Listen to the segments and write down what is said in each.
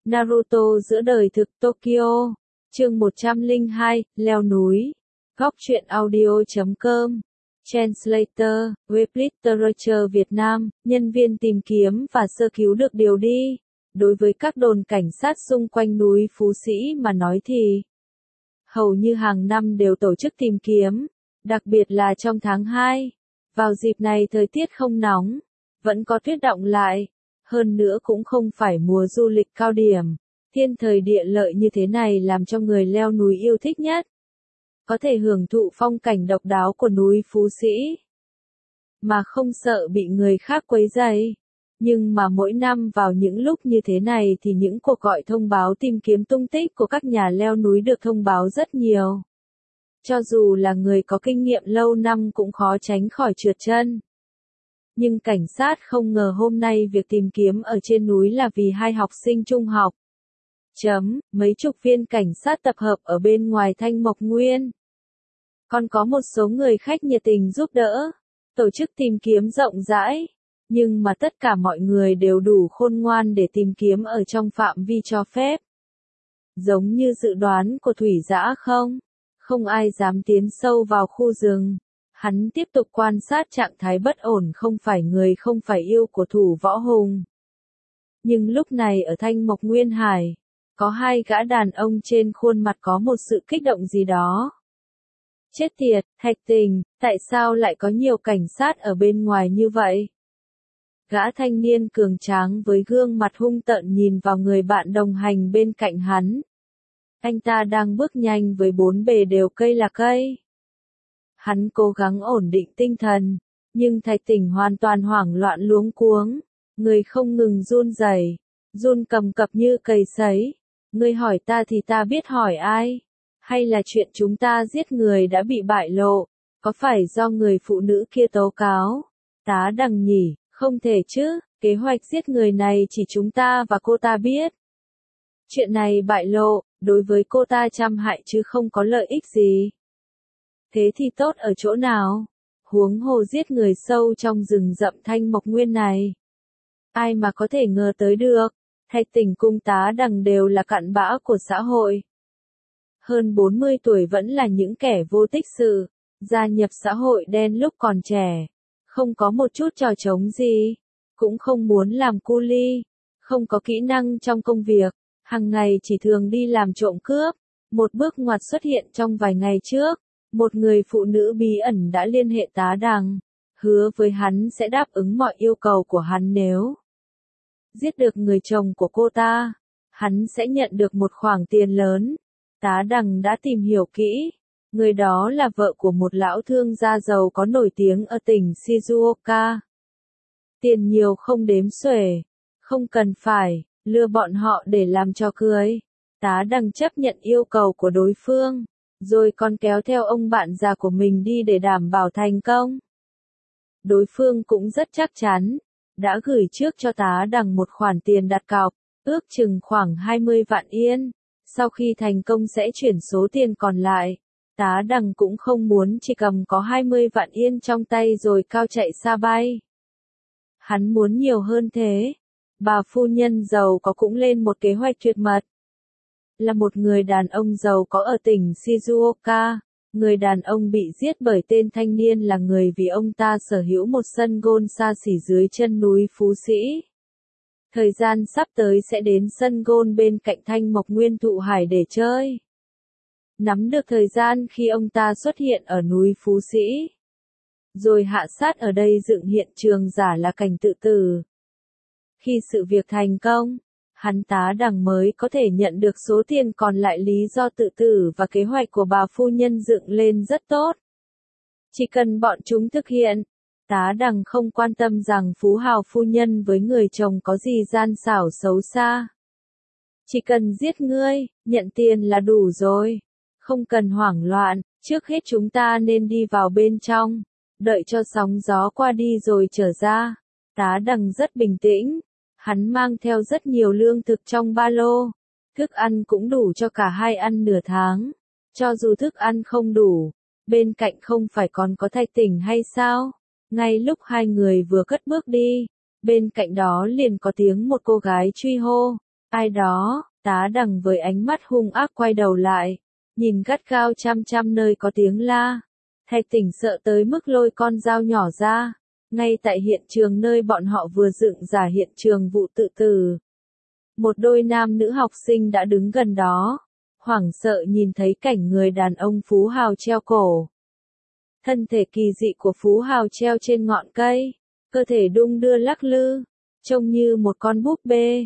Naruto giữa đời thực Tokyo. Chương 102, leo núi. Góc truyện audio.com. Translator, web literature Việt Nam, nhân viên tìm kiếm và sơ cứu được điều đi. Đối với các đồn cảnh sát xung quanh núi Phú Sĩ mà nói thì hầu như hàng năm đều tổ chức tìm kiếm, đặc biệt là trong tháng 2. Vào dịp này thời tiết không nóng, vẫn có tuyết đọng lại. Hơn nữa cũng không phải mùa du lịch cao điểm, thiên thời địa lợi như thế này làm cho người leo núi yêu thích nhất. Có thể hưởng thụ phong cảnh độc đáo của núi Phú Sĩ, mà không sợ bị người khác quấy rầy. Nhưng mà mỗi năm vào những lúc như thế này thì những cuộc gọi thông báo tìm kiếm tung tích của các nhà leo núi được thông báo rất nhiều. Cho dù là người có kinh nghiệm lâu năm cũng khó tránh khỏi trượt chân. Nhưng cảnh sát không ngờ hôm nay việc tìm kiếm ở trên núi là vì hai học sinh trung học. Mấy chục viên cảnh sát tập hợp ở bên ngoài Thanh Mộc Nguyên. Còn có một số người khách nhiệt tình giúp đỡ, tổ chức tìm kiếm rộng rãi. Nhưng mà tất cả mọi người đều đủ khôn ngoan để tìm kiếm ở trong phạm vi cho phép. Giống như dự đoán của Thủy Dã không ai dám tiến sâu vào khu rừng. Hắn tiếp tục quan sát trạng thái bất ổn không phải người không phải yêu của Thủ Võ Hùng. Nhưng lúc này ở Thanh Mộc Nguyên Hải, có hai gã đàn ông trên khuôn mặt có một sự kích động gì đó. Chết tiệt, Thạch Tình, tại sao lại có nhiều cảnh sát ở bên ngoài như vậy? Gã thanh niên cường tráng với gương mặt hung tợn nhìn vào người bạn đồng hành bên cạnh hắn. Anh ta đang bước nhanh với bốn bề đều cây là cây. Hắn cố gắng ổn định tinh thần, nhưng Thạch Tình hoàn toàn hoảng loạn luống cuống, người không ngừng run rẩy, run cầm cập như cầy sấy. Ngươi hỏi ta thì ta biết hỏi ai? Hay là chuyện chúng ta giết người đã bị bại lộ, có phải do người phụ nữ kia tố cáo? Tá Đằng nhỉ, không thể chứ, kế hoạch giết người này chỉ chúng ta và cô ta biết. Chuyện này bại lộ, đối với cô ta trăm hại chứ không có lợi ích gì. Thế thì tốt ở chỗ nào? Huống hồ giết người sâu trong rừng rậm Thanh Mộc Nguyên này. Ai mà có thể ngờ tới được, Thạch Tình cùng Tá Đằng đều là cặn bã của xã hội. Hơn 40 tuổi vẫn là những kẻ vô tích sự, gia nhập xã hội đen lúc còn trẻ. Không có một chút trò trống gì, cũng không muốn làm cu li, không có kỹ năng trong công việc, hàng ngày chỉ thường đi làm trộm cướp. Một bước ngoặt xuất hiện trong vài ngày trước, một người phụ nữ bí ẩn đã liên hệ Tá Đằng, hứa với hắn sẽ đáp ứng mọi yêu cầu của hắn nếu giết được người chồng của cô ta, hắn sẽ nhận được một khoản tiền lớn. Tá Đằng đã tìm hiểu kỹ. Người đó là vợ của một lão thương gia giàu có nổi tiếng ở tỉnh Shizuoka. Tiền nhiều không đếm xuể, không cần phải lừa bọn họ để làm trò cười. Tá Đằng chấp nhận yêu cầu của đối phương, rồi còn kéo theo ông bạn già của mình đi để đảm bảo thành công. Đối phương cũng rất chắc chắn, đã gửi trước cho Tá Đằng một khoản tiền đặt cọc, ước chừng khoảng 20 vạn yên. Sau khi thành công sẽ chuyển số tiền còn lại. Tá Đằng cũng không muốn chỉ cầm có 20 vạn yên trong tay rồi cao chạy xa bay. Hắn muốn nhiều hơn thế. Bà phu nhân giàu có cũng lên một kế hoạch tuyệt mật. Là một người đàn ông giàu có ở tỉnh Shizuoka, người đàn ông bị giết bởi tên thanh niên là người vì ông ta sở hữu một sân golf xa xỉ dưới chân núi Phú Sĩ. Thời gian sắp tới sẽ đến sân golf bên cạnh Thanh Mộc Nguyên Thụ Hải để chơi. Nắm được thời gian khi ông ta xuất hiện ở núi Phú Sĩ, rồi hạ sát ở đây dựng hiện trường giả là cảnh tự tử. Khi sự việc thành công, hắn Tá Đằng mới có thể nhận được số tiền còn lại. Lý do tự tử và kế hoạch của bà phu nhân dựng lên rất tốt. Chỉ cần bọn chúng thực hiện, Tá Đằng không quan tâm rằng phú hào phu nhân với người chồng có gì gian xảo xấu xa. Chỉ cần giết ngươi, nhận tiền là đủ rồi. Không cần hoảng loạn, trước hết chúng ta nên đi vào bên trong, đợi cho sóng gió qua đi rồi trở ra. Tá Đằng rất bình tĩnh, hắn mang theo rất nhiều lương thực trong ba lô, thức ăn cũng đủ cho cả hai ăn nửa tháng. Cho dù thức ăn không đủ, bên cạnh không phải còn có Thạch Tình hay sao? Ngay lúc hai người vừa cất bước đi, bên cạnh đó liền có tiếng một cô gái truy hô. Ai đó, tá đằng với ánh mắt hung ác quay đầu lại, nhìn gắt gao chăm chăm nơi có tiếng la. Thạch Tỉnh sợ tới mức lôi con dao nhỏ ra, ngay tại hiện trường nơi bọn họ vừa dựng giả hiện trường vụ tự tử. Một đôi nam nữ học sinh đã đứng gần đó, hoảng sợ nhìn thấy cảnh người đàn ông Phú Hào treo cổ. Thân thể kỳ dị của Phú Hào treo trên ngọn cây, cơ thể đung đưa lắc lư, trông như một con búp bê.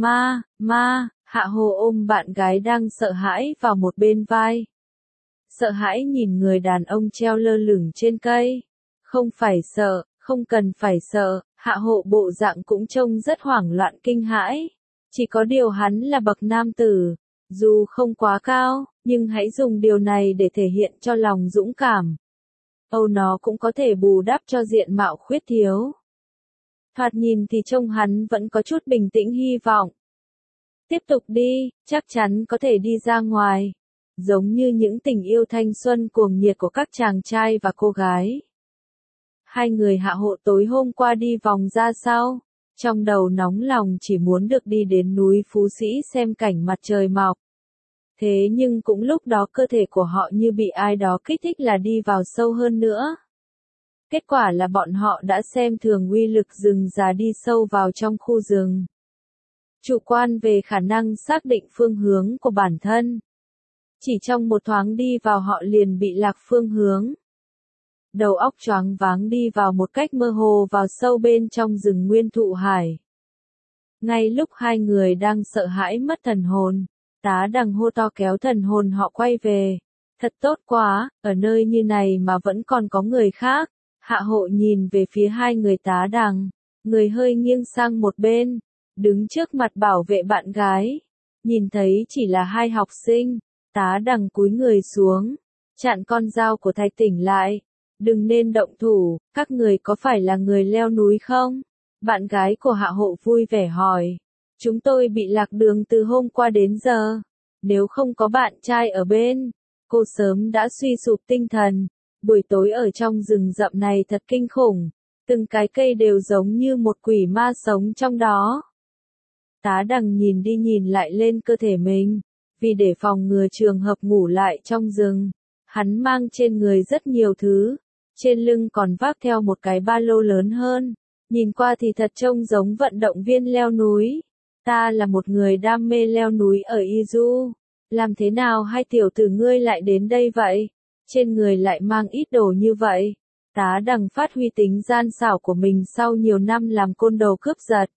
Hạ Hồ ôm bạn gái đang sợ hãi vào một bên vai. Sợ hãi nhìn người đàn ông treo lơ lửng trên cây. Không phải sợ, không cần phải sợ, Hạ Hộ bộ dạng cũng trông rất hoảng loạn kinh hãi. Chỉ có điều hắn là bậc nam tử, dù không quá cao, nhưng hãy dùng điều này để thể hiện cho lòng dũng cảm. Nó cũng có thể bù đắp cho diện mạo khuyết thiếu. Thoạt nhìn thì trông hắn vẫn có chút bình tĩnh hy vọng. Tiếp tục đi, chắc chắn có thể đi ra ngoài. Giống như những tình yêu thanh xuân cuồng nhiệt của các chàng trai và cô gái. Hai người Hạ Hộ tối hôm qua đi vòng ra sau. Trong đầu nóng lòng chỉ muốn được đi đến núi Phú Sĩ xem cảnh mặt trời mọc. Thế nhưng cũng lúc đó cơ thể của họ như bị ai đó kích thích là đi vào sâu hơn nữa. Kết quả là bọn họ đã xem thường uy lực rừng già đi sâu vào trong khu rừng. Chủ quan về khả năng xác định phương hướng của bản thân. Chỉ trong một thoáng đi vào họ liền bị lạc phương hướng. Đầu óc choáng váng đi vào một cách mơ hồ vào sâu bên trong rừng nguyên thụ hải. Ngay lúc hai người đang sợ hãi mất thần hồn, tá đằng hô to kéo thần hồn họ quay về. Thật tốt quá, ở nơi như này mà vẫn còn có người khác. Hạ Hộ nhìn về phía hai người tá đằng, người hơi nghiêng sang một bên, đứng trước mặt bảo vệ bạn gái. Nhìn thấy chỉ là hai học sinh, tá đằng cúi người xuống, chặn con dao của Thạch Tỉnh lại. Đừng nên động thủ, các người có phải là người leo núi không? Bạn gái của Hạ Hộ vui vẻ hỏi. Chúng tôi bị lạc đường từ hôm qua đến giờ. Nếu không có bạn trai ở bên, cô sớm đã suy sụp tinh thần. Buổi tối ở trong rừng rậm này thật kinh khủng. Từng cái cây đều giống như một quỷ ma sống trong đó. Tá đằng nhìn đi nhìn lại lên cơ thể mình. Vì để phòng ngừa trường hợp ngủ lại trong rừng, hắn mang trên người rất nhiều thứ. Trên lưng còn vác theo một cái ba lô lớn hơn. Nhìn qua thì thật trông giống vận động viên leo núi. Ta là một người đam mê leo núi ở Izu. Làm thế nào hai tiểu tử ngươi lại đến đây vậy? Trên người lại mang ít đồ như vậy. Tá đằng phát huy tính gian xảo của mình sau nhiều năm làm côn đồ cướp giật.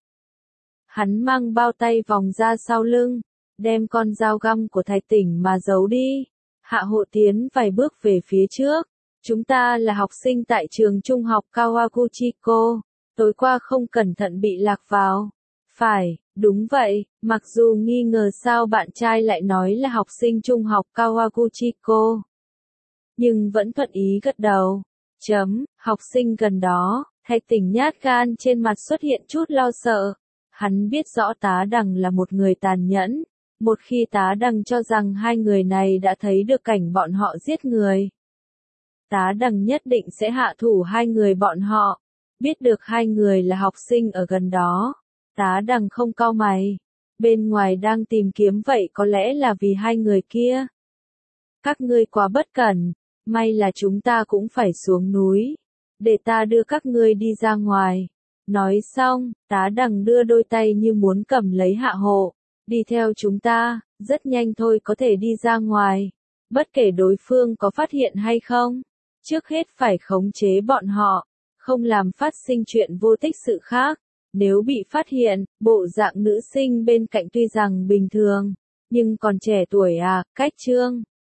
Hắn mang bao tay vòng ra sau lưng, đem con dao găm của Thạch Tỉnh mà giấu đi. Hạ Hộ tiến vài bước về phía trước. Chúng ta là học sinh tại trường trung học Kawaguchiko. Tối qua không cẩn thận bị lạc vào. Phải, đúng vậy, mặc dù nghi ngờ sao bạn trai lại nói là học sinh trung học Kawaguchiko. Nhưng vẫn thuận ý gật đầu. Học sinh gần đó, Thạch Tỉnh nhát gan trên mặt xuất hiện chút lo sợ. Hắn biết rõ tá đằng là một người tàn nhẫn. Một khi tá đằng cho rằng hai người này đã thấy được cảnh bọn họ giết người, tá đằng nhất định sẽ hạ thủ hai người bọn họ. Biết được hai người là học sinh ở gần đó, tá đằng không cau mày. Bên ngoài đang tìm kiếm vậy có lẽ là vì hai người kia. Các ngươi quá bất cẩn, may là chúng ta cũng phải xuống núi. Để ta đưa các ngươi đi ra ngoài. Nói xong, tá đằng đưa đôi tay như muốn cầm lấy Hạ Hộ. Đi theo chúng ta, rất nhanh thôi có thể đi ra ngoài. Bất kể đối phương có phát hiện hay không. Trước hết phải khống chế bọn họ, không làm phát sinh chuyện vô tích sự khác. Nếu bị phát hiện, bộ dạng nữ sinh bên cạnh tuy rằng bình thường, nhưng còn trẻ tuổi cách Trương.